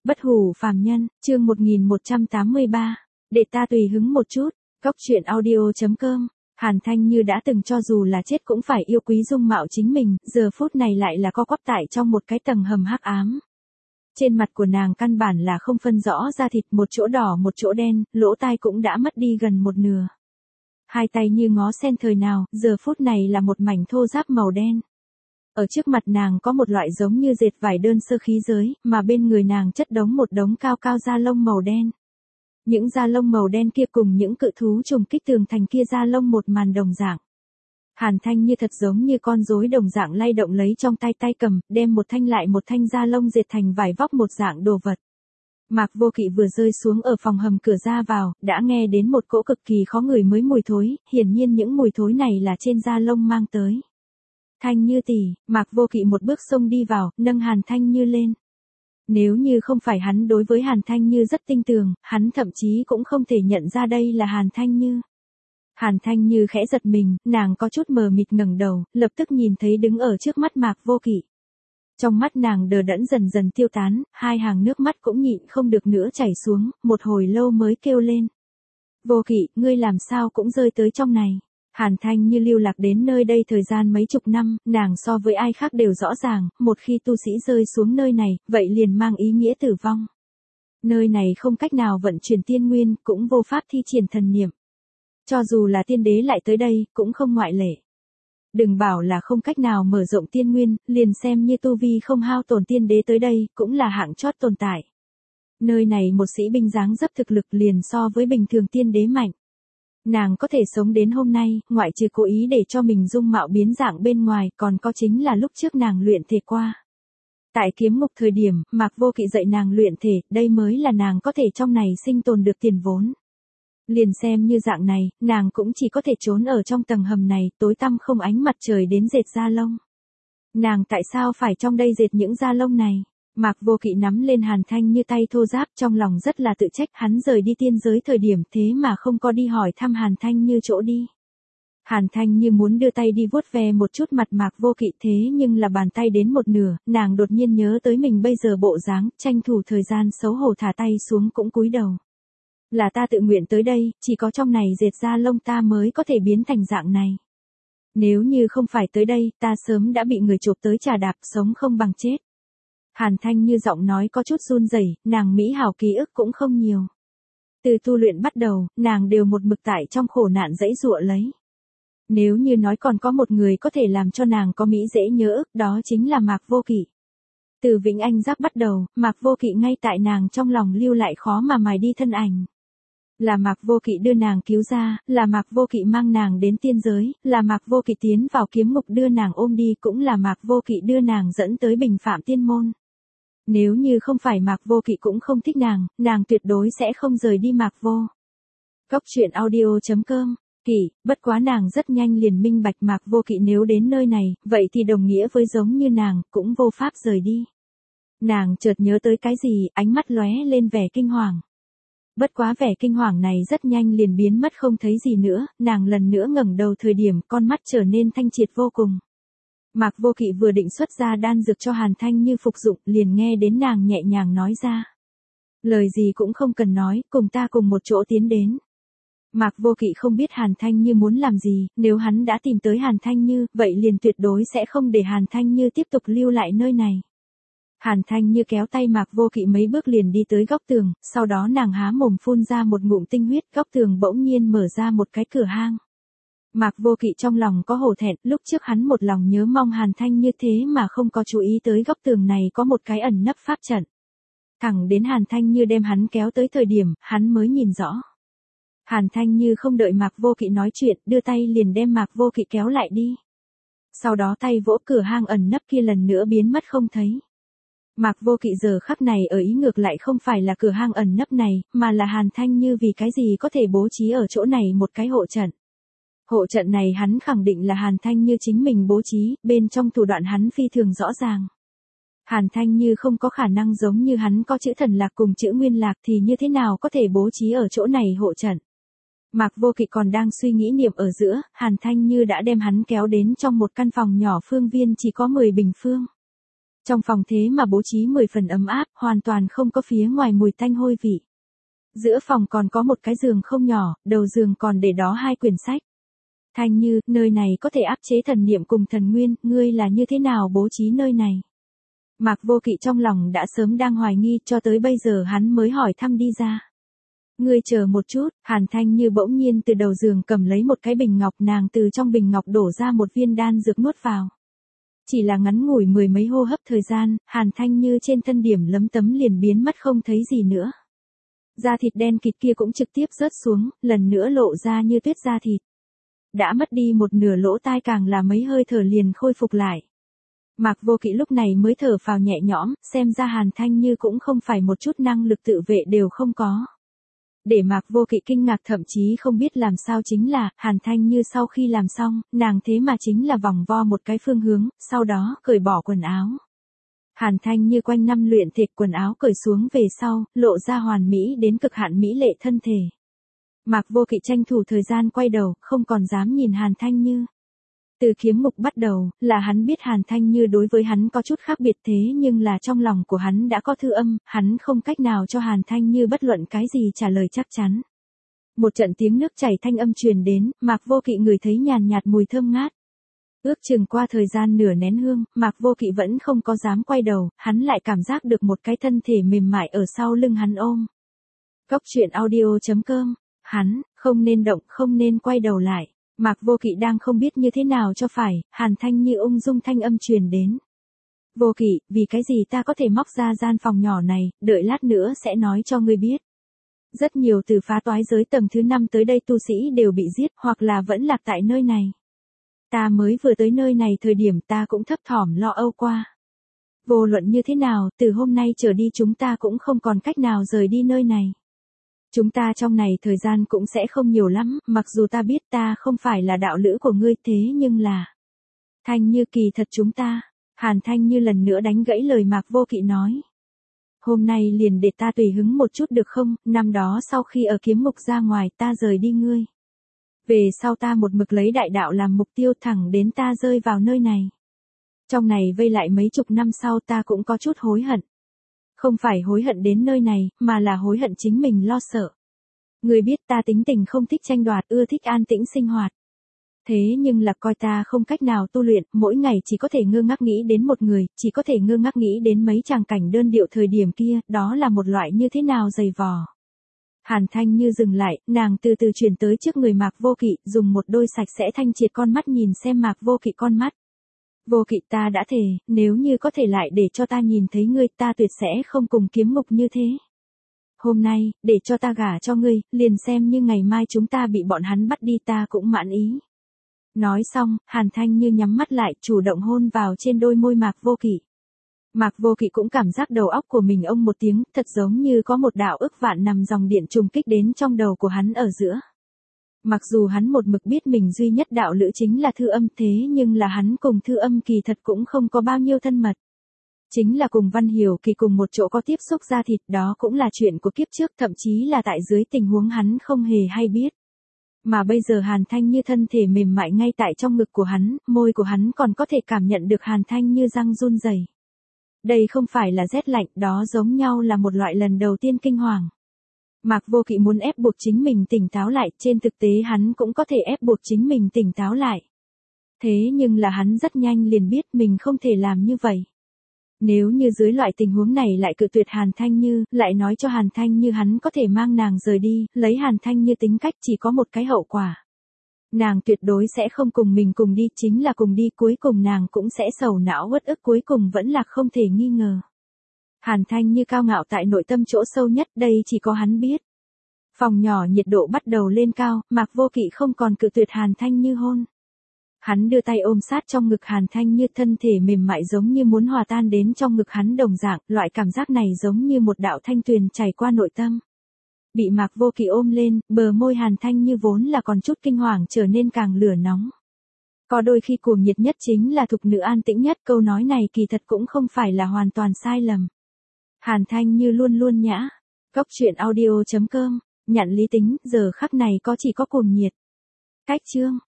Bất hủ phàm nhân, chương 1183. Để ta tùy hứng một chút. Cóc truyện audio.com. Hàn Thanh Như đã từng cho dù là chết cũng phải yêu quý dung mạo chính mình, giờ phút này lại là co quắp tại trong một cái tầng hầm hắc ám. Trên mặt của nàng căn bản là không phân rõ da thịt, một chỗ đỏ một chỗ đen, lỗ tai cũng đã mất đi gần một nửa. Hai tay như ngó sen thời nào, giờ phút này là một mảnh thô ráp màu đen. Ở trước mặt nàng có một loại giống như dệt vải đơn sơ khí giới, mà bên người nàng chất đống một đống cao cao da lông màu đen. Những da lông màu đen kia cùng những cự thú trùng kích tường thành kia da lông một màn đồng dạng. Hàn Thanh Như thật giống như con rối đồng dạng lay động lấy trong tay cầm, đem một thanh lại một thanh da lông dệt thành vải vóc một dạng đồ vật. Mạc Vô Kỵ vừa rơi xuống ở phòng hầm cửa ra vào, đã nghe đến một cỗ cực kỳ khó ngửi mới mùi thối, hiển nhiên những mùi thối này là trên da lông mang tới. Thanh Như tỷ, Mạc Vô Kỵ một bước xông đi vào, nâng Hàn Thanh Như lên. Nếu như không phải hắn đối với Hàn Thanh Như rất tin tưởng, hắn thậm chí cũng không thể nhận ra đây là Hàn Thanh Như. Hàn Thanh Như khẽ giật mình, nàng có chút mờ mịt ngẩng đầu, lập tức nhìn thấy đứng ở trước mắt Mạc Vô Kỵ. Trong mắt nàng đờ đẫn dần dần tiêu tán, hai hàng nước mắt cũng nhịn không được nữa chảy xuống, một hồi lâu mới kêu lên. Vô Kỵ, ngươi làm sao cũng rơi tới trong này. Hàn Thanh Như lưu lạc đến nơi đây thời gian mấy chục năm, nàng so với ai khác đều rõ ràng, một khi tu sĩ rơi xuống nơi này, vậy liền mang ý nghĩa tử vong. Nơi này không cách nào vận chuyển tiên nguyên, cũng vô pháp thi triển thần niệm. Cho dù là tiên đế lại tới đây, cũng không ngoại lệ. Đừng bảo là không cách nào mở rộng tiên nguyên, liền xem như tu vi không hao tổn tiên đế tới đây, cũng là hạng chót tồn tại. Nơi này một sĩ binh dáng dấp thực lực liền so với bình thường tiên đế mạnh. Nàng có thể sống đến hôm nay, ngoại trừ cố ý để cho mình dung mạo biến dạng bên ngoài, còn có chính là lúc trước nàng luyện thể qua. Tại kiếm ngục thời điểm, Mạc Vô Kỵ dạy nàng luyện thể, đây mới là nàng có thể trong này sinh tồn được tiền vốn. Liền xem như dạng này, nàng cũng chỉ có thể trốn ở trong tầng hầm này, tối tăm không ánh mặt trời đến dệt da lông. Nàng tại sao phải trong đây dệt những da lông này? Mạc Vô Kỵ nắm lên Hàn Thanh Như tay thô ráp, trong lòng rất là tự trách, hắn rời đi tiên giới thời điểm thế mà không có đi hỏi thăm Hàn Thanh Như chỗ đi. Hàn Thanh Như muốn đưa tay đi vuốt ve một chút mặt Mạc Vô Kỵ, thế nhưng là bàn tay đến một nửa, nàng đột nhiên nhớ tới mình bây giờ bộ dáng, tranh thủ thời gian xấu hổ thả tay xuống cũng cúi đầu. Là ta tự nguyện tới đây, chỉ có trong này dệt da lông ta mới có thể biến thành dạng này. Nếu như không phải tới đây, ta sớm đã bị người chộp tới trà đạp, sống không bằng chết. Hàn Thanh Như giọng nói có chút run rẩy, nàng mỹ hảo ký ức cũng không nhiều. Từ tu luyện bắt đầu, nàng đều một mực tại trong khổ nạn dãy dụa lấy. Nếu như nói còn có một người có thể làm cho nàng có mỹ dễ nhớ ức, đó chính là Mạc Vô Kỵ. Từ Vĩnh Anh Giáp bắt đầu, Mạc Vô Kỵ ngay tại nàng trong lòng lưu lại khó mà mài đi thân ảnh. Là Mạc Vô Kỵ đưa nàng cứu ra, là Mạc Vô Kỵ mang nàng đến tiên giới, là Mạc Vô Kỵ tiến vào kiếm ngục đưa nàng ôm đi, cũng là Mạc Vô Kỵ đưa nàng dẫn tới Bình Phạm Tiên Môn. Nếu như không phải Mạc Vô Kỵ cũng không thích nàng tuyệt đối sẽ không rời đi Mạc Vô. Cóc truyện audio.com. Kỵ, bất quá nàng rất nhanh liền minh bạch Mạc Vô Kỵ nếu đến nơi này, vậy thì đồng nghĩa với giống như nàng, cũng vô pháp rời đi. Nàng chợt nhớ tới cái gì, ánh mắt lóe lên vẻ kinh hoàng. Bất quá vẻ kinh hoàng này rất nhanh liền biến mất không thấy gì nữa, nàng lần nữa ngẩng đầu thời điểm con mắt trở nên thanh triệt vô cùng. Mạc Vô Kỵ vừa định xuất ra đan dược cho Hàn Thanh Như phục dụng, liền nghe đến nàng nhẹ nhàng nói ra. Lời gì cũng không cần nói, cùng ta cùng một chỗ tiến đến. Mạc Vô Kỵ không biết Hàn Thanh Như muốn làm gì, nếu hắn đã tìm tới Hàn Thanh Như, vậy liền tuyệt đối sẽ không để Hàn Thanh Như tiếp tục lưu lại nơi này. Hàn Thanh Như kéo tay Mạc Vô Kỵ mấy bước liền đi tới góc tường, sau đó nàng há mồm phun ra một ngụm tinh huyết, góc tường bỗng nhiên mở ra một cái cửa hang. Mạc Vô Kỵ trong lòng có hổ thẹn, lúc trước hắn một lòng nhớ mong Hàn Thanh Như thế mà không có chú ý tới góc tường này có một cái ẩn nấp pháp trận. Thẳng đến Hàn Thanh Như đem hắn kéo tới thời điểm, hắn mới nhìn rõ. Hàn Thanh Như không đợi Mạc Vô Kỵ nói chuyện, đưa tay liền đem Mạc Vô Kỵ kéo lại đi. Sau đó tay vỗ cửa hang ẩn nấp kia lần nữa biến mất không thấy. Mạc Vô Kỵ giờ khắc này ở ý ngược lại không phải là cửa hang ẩn nấp này, mà là Hàn Thanh Như vì cái gì có thể bố trí ở chỗ này một cái hộ trận. Hộ trận này hắn khẳng định là Hàn Thanh Như chính mình bố trí, bên trong thủ đoạn hắn phi thường rõ ràng. Hàn Thanh Như không có khả năng giống như hắn có chữ thần lạc cùng chữ nguyên lạc thì như thế nào có thể bố trí ở chỗ này hộ trận. Mạc Vô Kỵ còn đang suy nghĩ niệm ở giữa, Hàn Thanh Như đã đem hắn kéo đến trong một căn phòng nhỏ phương viên chỉ có 10 bình phương. Trong phòng thế mà bố trí 10 phần ấm áp, hoàn toàn không có phía ngoài mùi tanh hôi vị. Giữa phòng còn có một cái giường không nhỏ, đầu giường còn để đó 2 quyển sách. Thanh Như, nơi này có thể áp chế thần niệm cùng thần nguyên, ngươi là như thế nào bố trí nơi này? Mạc Vô Kỵ trong lòng đã sớm đang hoài nghi, cho tới bây giờ hắn mới hỏi thăm đi ra. Ngươi chờ một chút, Hàn Thanh Như bỗng nhiên từ đầu giường cầm lấy một cái bình ngọc, nàng từ trong bình ngọc đổ ra một viên đan dược nuốt vào. Chỉ là ngắn ngủi 10 mấy hô hấp thời gian, Hàn Thanh Như trên thân điểm lấm tấm liền biến mất không thấy gì nữa. Da thịt đen kịt kia cũng trực tiếp rớt xuống, lần nữa lộ ra như tuyết da thịt. Đã mất đi một nửa lỗ tai càng là mấy hơi thở liền khôi phục lại. Mạc Vô Kỵ lúc này mới thở phào nhẹ nhõm, xem ra Hàn Thanh Như cũng không phải một chút năng lực tự vệ đều không có. Để Mạc Vô Kỵ kinh ngạc thậm chí không biết làm sao chính là, Hàn Thanh Như sau khi làm xong, nàng thế mà chính là vòng vo một cái phương hướng, sau đó cởi bỏ quần áo. Hàn Thanh Như quanh năm luyện thịt quần áo cởi xuống về sau, lộ ra hoàn mỹ đến cực hạn mỹ lệ thân thể. Mạc Vô Kỵ tranh thủ thời gian quay đầu, không còn dám nhìn Hàn Thanh Như. Từ kiếm mục bắt đầu, là hắn biết Hàn Thanh Như đối với hắn có chút khác biệt thế nhưng là trong lòng của hắn đã có thư âm, hắn không cách nào cho Hàn Thanh Như bất luận cái gì trả lời chắc chắn. Một trận tiếng nước chảy thanh âm truyền đến, Mạc Vô Kỵ ngửi thấy nhàn nhạt mùi thơm ngát. Ước chừng qua thời gian nửa nén hương, Mạc Vô Kỵ vẫn không có dám quay đầu, hắn lại cảm giác được một cái thân thể mềm mại ở sau lưng hắn ôm. Góc truyện audio.com, hắn, không nên động, không nên quay đầu lại. Mạc Vô Kỵ đang không biết như thế nào cho phải, Hàn Thanh Như ung dung thanh âm truyền đến. Vô Kỵ, vì cái gì ta có thể móc ra gian phòng nhỏ này, đợi lát nữa sẽ nói cho ngươi biết. Rất nhiều từ phá toái giới tầng thứ 5 tới đây tu sĩ đều bị giết hoặc là vẫn lạc tại nơi này. Ta mới vừa tới nơi này thời điểm ta cũng thấp thỏm lo âu qua. Vô luận như thế nào, từ hôm nay trở đi chúng ta cũng không còn cách nào rời đi nơi này. Chúng ta trong này thời gian cũng sẽ không nhiều lắm, mặc dù ta biết ta không phải là đạo lữ của ngươi thế nhưng là... Thanh Như kỳ thật chúng ta, Hàn Thanh Như lần nữa đánh gãy lời Mạc Vô Kỵ nói. Hôm nay liền để ta tùy hứng một chút được không, năm đó sau khi ở kiếm ngục ra ngoài ta rời đi ngươi. Về sau ta một mực lấy đại đạo làm mục tiêu thẳng đến ta rơi vào nơi này. Trong này vây lại mấy chục năm sau ta cũng có chút hối hận. Không phải hối hận đến nơi này, mà là hối hận chính mình lo sợ. Ngươi biết ta tính tình không thích tranh đoạt, ưa thích an tĩnh sinh hoạt. Thế nhưng là coi ta không cách nào tu luyện, mỗi ngày chỉ có thể ngơ ngác nghĩ đến một người, chỉ có thể ngơ ngác nghĩ đến mấy tràng cảnh đơn điệu thời điểm kia, đó là một loại như thế nào dày vò. Hàn Thanh Như dừng lại, nàng từ từ chuyển tới trước người Mạc Vô Kỵ, dùng một đôi sạch sẽ thanh triệt con mắt nhìn xem Mạc Vô Kỵ con mắt. Vô Kỵ, ta đã thề, nếu như có thể lại để cho ta nhìn thấy ngươi, ta tuyệt sẽ không cùng kiếm ngục như thế. Hôm nay, để cho ta gả cho ngươi, liền xem như ngày mai chúng ta bị bọn hắn bắt đi ta cũng mãn ý. Nói xong, Hàn Thanh Như nhắm mắt lại, chủ động hôn vào trên đôi môi Mạc Vô Kỵ. Mạc Vô Kỵ cũng cảm giác đầu óc của mình ông một tiếng, thật giống như có một đạo ức vạn nằm dòng điện trùng kích đến trong đầu của hắn ở giữa. Mặc dù hắn một mực biết mình duy nhất đạo lữ chính là Thư Âm thế nhưng là hắn cùng Thư Âm kỳ thật cũng không có bao nhiêu thân mật. Chính là cùng Văn Hiểu Kỳ cùng một chỗ có tiếp xúc da thịt, đó cũng là chuyện của kiếp trước, thậm chí là tại dưới tình huống hắn không hề hay biết. Mà bây giờ Hàn Thanh Như thân thể mềm mại ngay tại trong ngực của hắn, môi của hắn còn có thể cảm nhận được Hàn Thanh Như răng run rẩy. Đây không phải là rét lạnh, đó giống nhau là một loại lần đầu tiên kinh hoàng. Mạc Vô Kỵ muốn ép buộc chính mình tỉnh táo lại, trên thực tế hắn cũng có thể ép buộc chính mình tỉnh táo lại. Thế nhưng là hắn rất nhanh liền biết mình không thể làm như vậy. Nếu như dưới loại tình huống này lại cự tuyệt Hàn Thanh Như, lại nói cho Hàn Thanh Như hắn có thể mang nàng rời đi, lấy Hàn Thanh Như tính cách chỉ có một cái hậu quả. Nàng tuyệt đối sẽ không cùng mình cùng đi, chính là cùng đi cuối cùng nàng cũng sẽ sầu não uất ức, cuối cùng vẫn là không thể nghi ngờ. Hàn Thanh Như cao ngạo tại nội tâm chỗ sâu nhất, đây chỉ có hắn biết. Phòng nhỏ nhiệt độ bắt đầu lên cao, Mạc Vô Kỵ không còn cự tuyệt Hàn Thanh Như hôn. Hắn đưa tay ôm sát trong ngực Hàn Thanh Như, thân thể mềm mại giống như muốn hòa tan đến trong ngực hắn đồng dạng, loại cảm giác này giống như một đạo thanh tuyền chảy qua nội tâm. Bị Mạc Vô Kỵ ôm lên, bờ môi Hàn Thanh Như vốn là còn chút kinh hoàng trở nên càng lửa nóng. Có đôi khi cuồng nhiệt nhất chính là thục nữ an tĩnh nhất, câu nói này kỳ thật cũng không phải là hoàn toàn sai lầm. Hàn Thanh Như luôn luôn nhã. Góc truyện audio.com, nhận lý tính, giờ khắc này có chỉ có cuồng nhiệt. Cách chương.